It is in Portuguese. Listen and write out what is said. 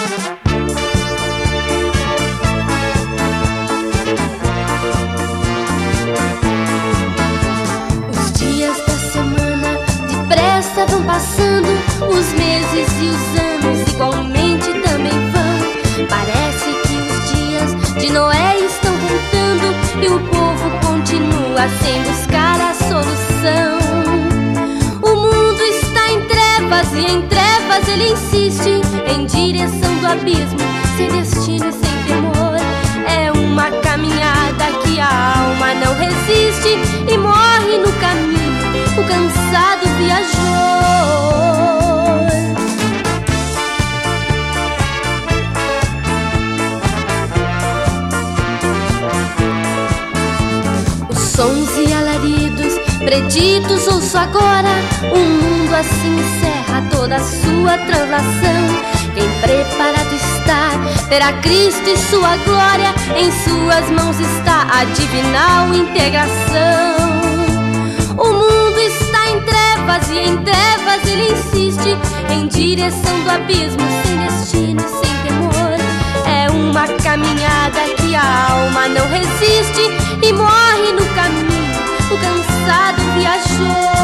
Vão passando os meses e os anos, igualmente também vão. Parece que os dias de Noé estão contando e o povo continua sem buscar a solução. O mundo está em trevas e em trevas ele insiste, em direção do abismo, sem destino e sem temor. É uma caminhada que a alma não resiste e morre no caminho. O cansado viajou. Os sons e alaridos preditos ouço agora. O mundo assim encerra toda a sua translação. Quem preparado está terá Cristo e sua glória. Em suas mãos está a divinal integração. O mundo está em trevas e em trevas ele insiste, em direção do abismo, sem destino e sem temor. É uma caminhada que a alma não resiste e morre no caminho. O cansado viajou.